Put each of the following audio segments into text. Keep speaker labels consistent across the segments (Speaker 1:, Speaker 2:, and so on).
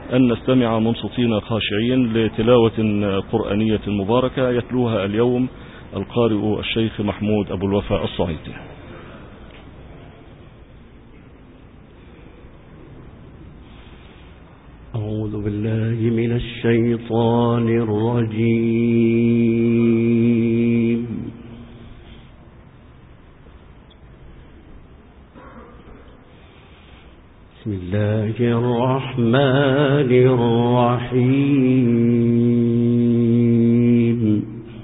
Speaker 1: أن نستمع منصتين خاشعين لتلاوة قرآنية مباركة يتلوها اليوم القارئ الشيخ محمود أبو الوفاء الصعيدي.
Speaker 2: أعوذ بالله من الشيطان الرجيم. بسم الله الرحمن الرحيم.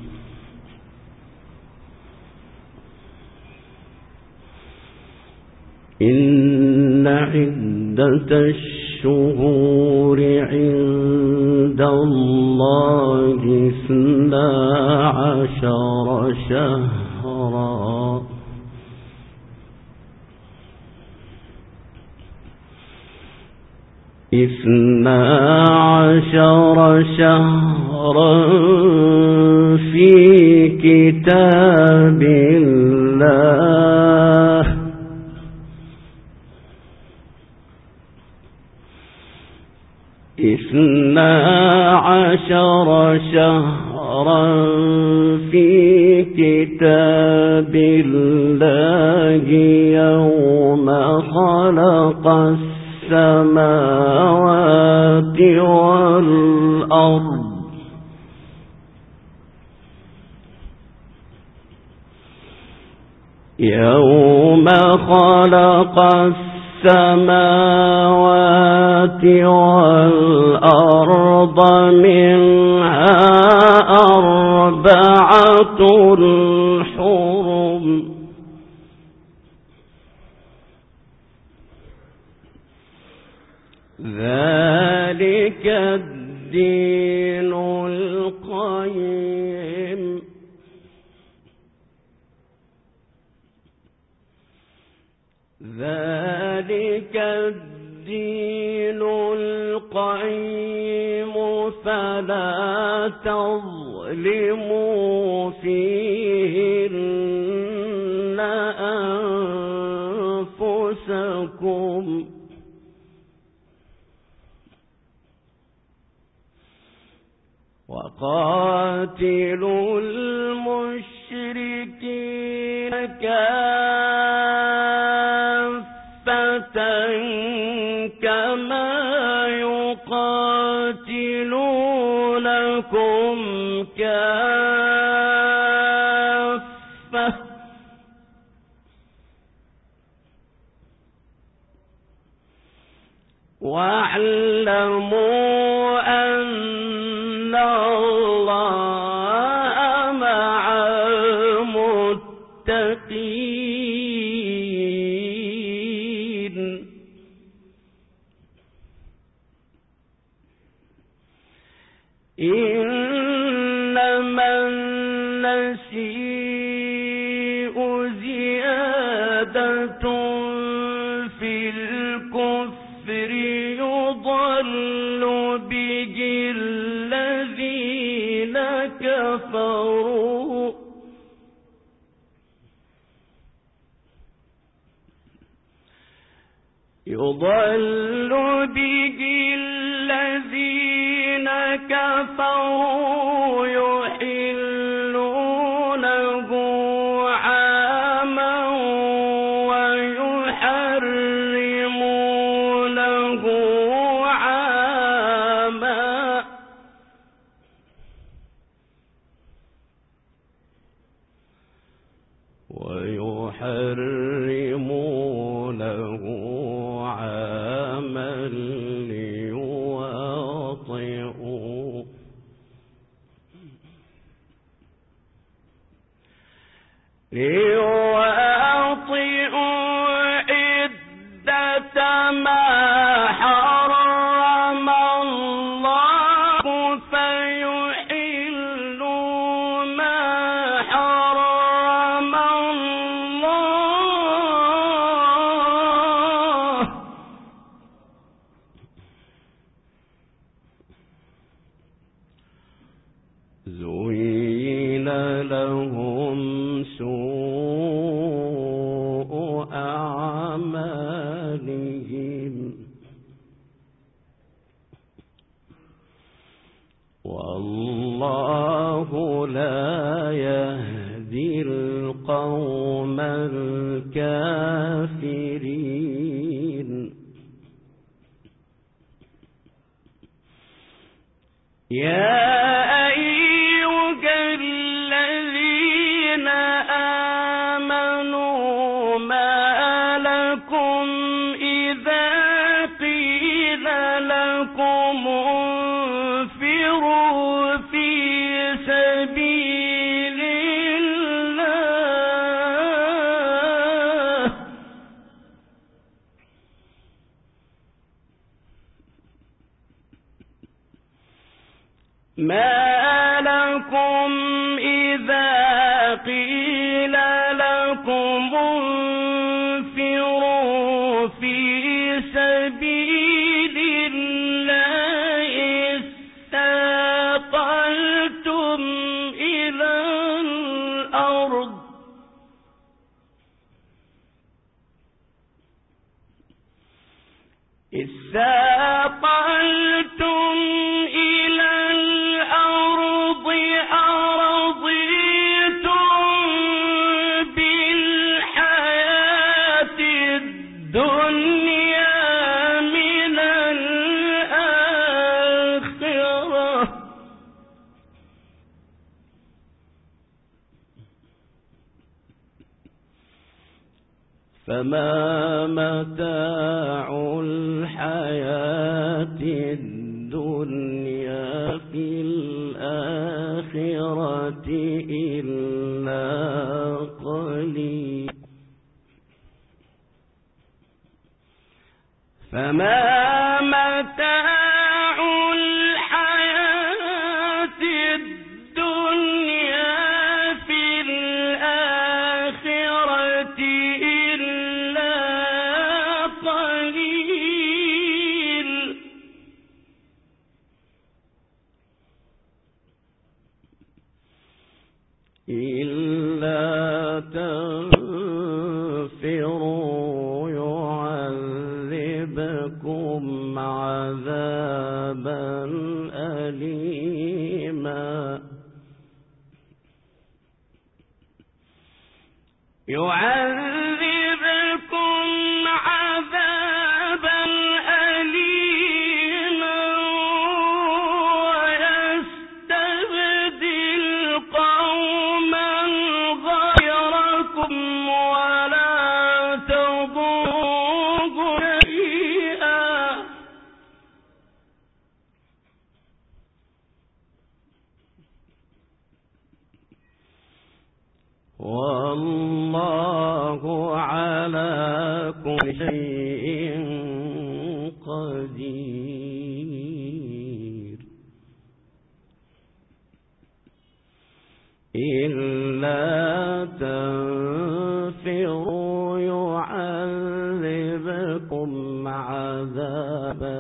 Speaker 2: إن عدة الشهور عند الله 12 شهرا في كتاب الله في كتاب الله يوم خلق السماوات والأرض يوم خلق السماوات والأرض منها 4 حرم ذلك الدين القيم فلا تظلموا فيهن أنفسكم وقاتلوا المشركين كافة كما يقاتلونكم كافة واعلموا أن الله مع المتقين إنما النسيء زيادة في الكفر يضل به الذين كفروا يحلونه عاما ويحرمونه عاما ليواطئوا عدة ما حرم الله فيحلوا ما حرم الله زين لهم سوء أعمالهم يهدي القوم الكافرين. يا أيها الذين آمنوا ما لكم إذا قيل لكم انفروا في سبيل الله ما لكم إذا قيل لكم انفروا في سبيل الله اثاقلتم إلى الأرض أرضيتم بالحياة الدنيا من الآخرة فما متاع الحياة الدنيا في الآخرة إلا قليل فما متاع الحياة الدنيا في الآخرة إلا قليل إلا تنفروا يعذبكم عذابا أليما يعذبكم عذابا أليما ويستبدل قوما غيركم ولا تضروه شيئا والله على كل شيء قدير إلا تنفروا يعذبكم عذابا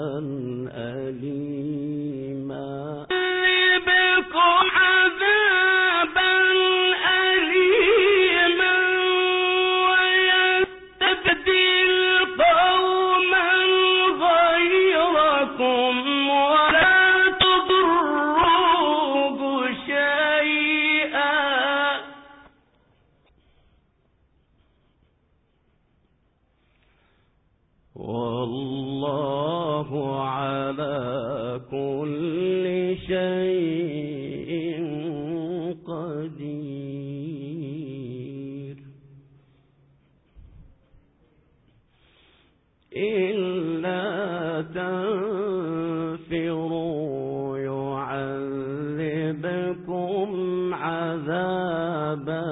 Speaker 2: أليما والله على كل شيء قدير إلا تنفروا يعذبكم عذابا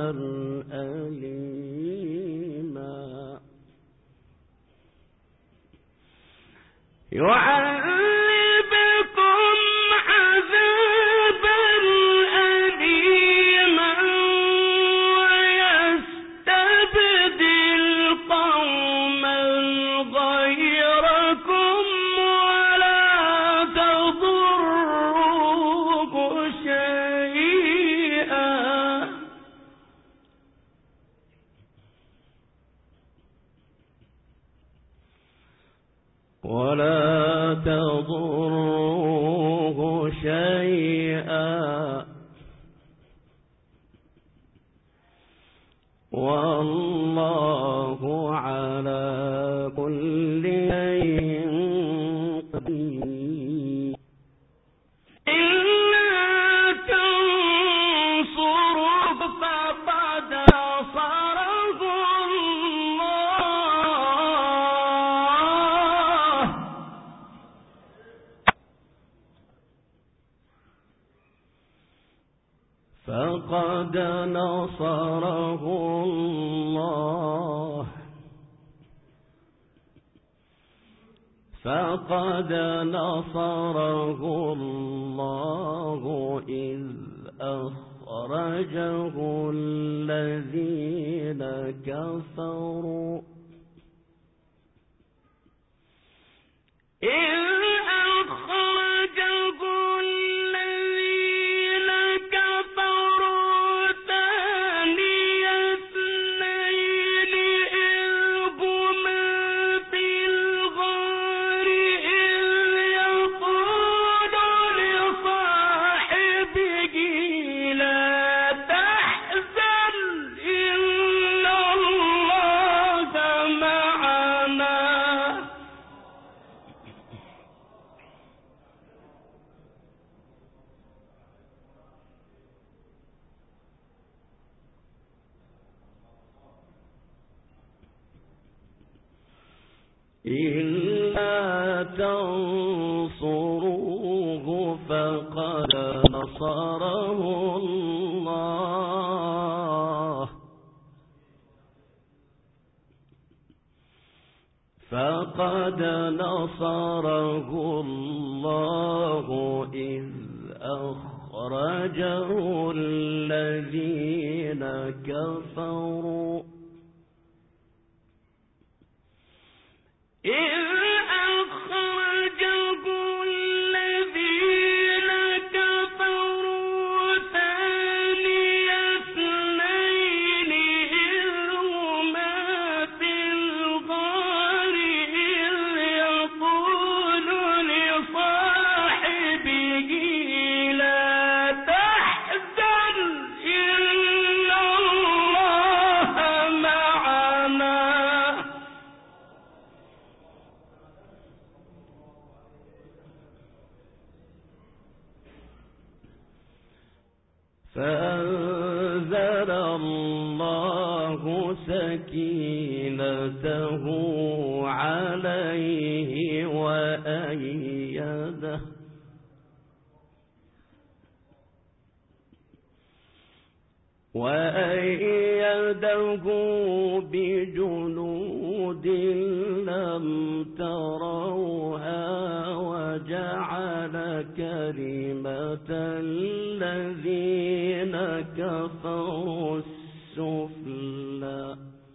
Speaker 2: أليما يعذبكم عذابا أليما ويستبدل قوما غيركم ولا تضروه شيئا ولا تضروه شيئا والله على كل شيء قدير. فقد نصره الله إذ أخرجه الذين كفروا إلا تنصروه فقد نصره الله إذ أخرجه الذين كفروا فأنزل الله سكينته عليه وأيده بجنود لم تروها وجعل كلمة الذين كفروا السفلى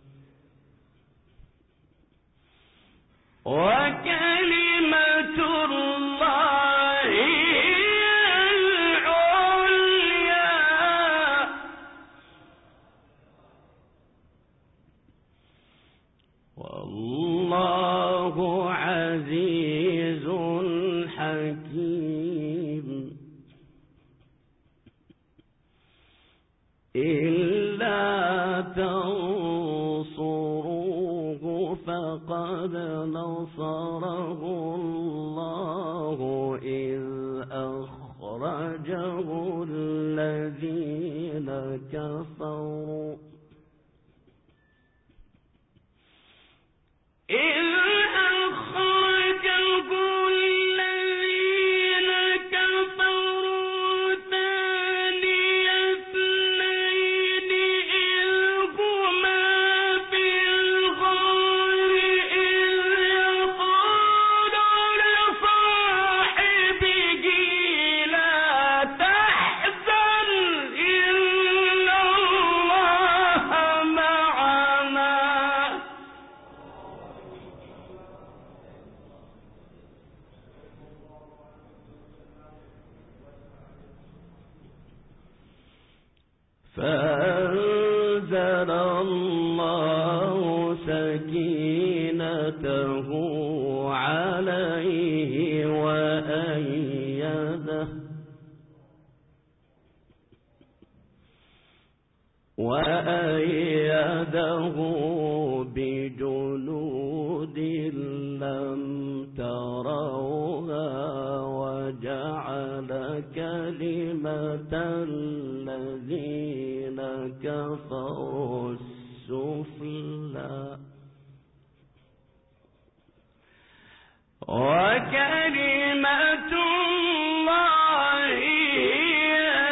Speaker 2: وكلمة الله هي العليا والله عزيز حكيم. إلا تنصروه فقد نصره الله إذ أخرجه الذين كفروا فأنزل الله سكينته عليه وأيده بجنود لم تروها وجعل كلمة الذين كفروا السفلى وكلمة الله هي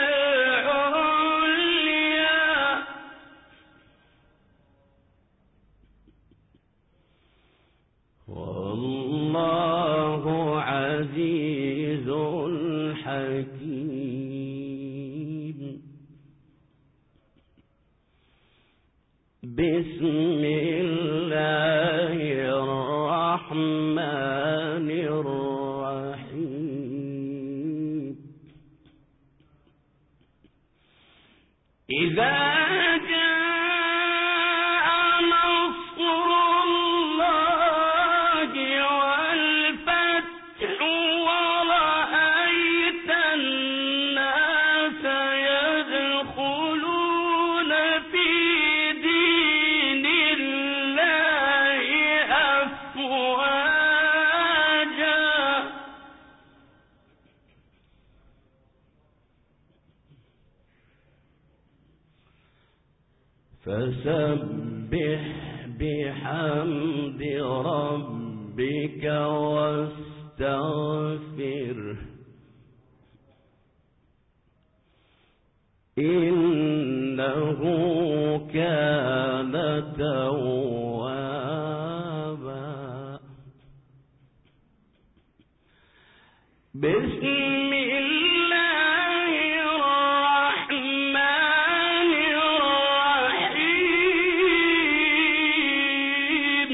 Speaker 2: العليا والله عزيز حكيم. بسم الله الرحمن الرحيم. إذا جاء نصر الله والفتح ورأيت الناس يدخلون في دين الله أفواجا فسبح بحمد ربك واستغفره إنه كان توابا. بسم الله الرحمن الرحيم.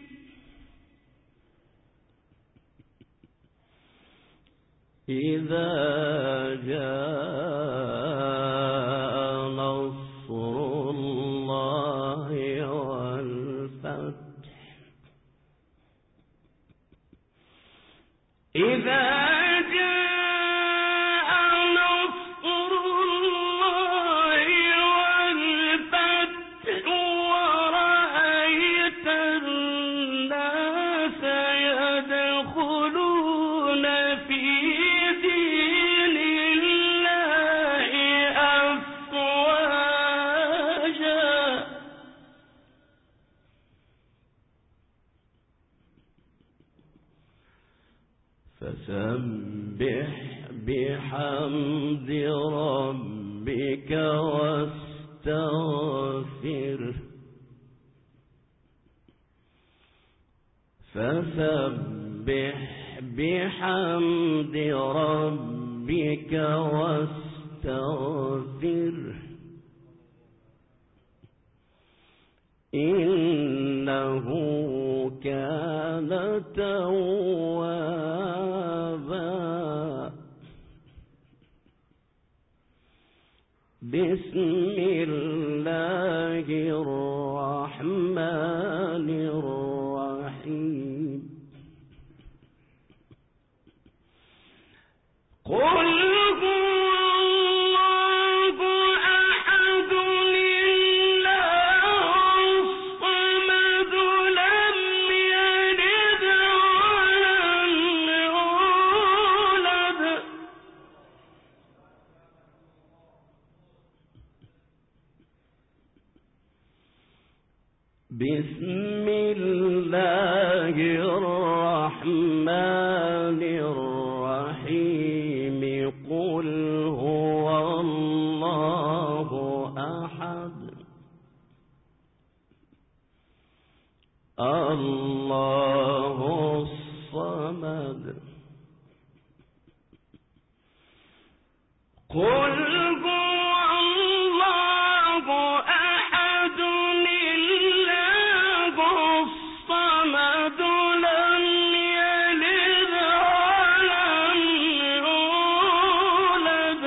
Speaker 2: إذا جاء نصر الله والفتح إذا جاء نصر الله والفتح ورأيت الناس يدخلون في دين الله أفواجا فسبح بحمد ربك واستغفره فسبح بحمد ربك واستغفره إنه كان توابا. بسم الله الرحمن الرحيم. قل بسم الله الرحمن الرحيم. قل هو الله أحد الله الصمد. قل هو الله أحد الله الصمد لم يلد ولم يولد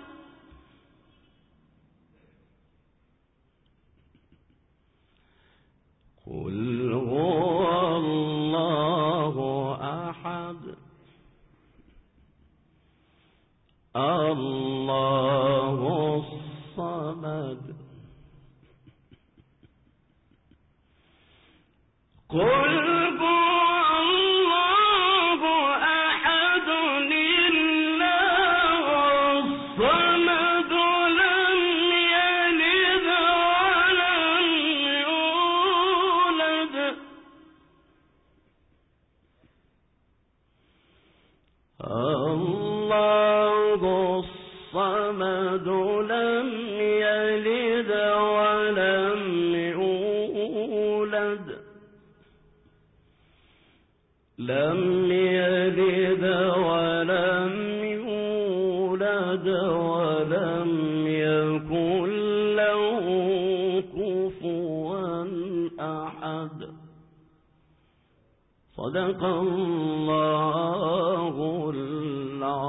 Speaker 2: قل هو الله أحد الله الصمد قل هو الله أحد الله الصمد لم يلد ولم يولد الله الصمد لم يلد ولم يولد لم يلد ولم يولد ولم يكن له كفوا أحد. صدق الله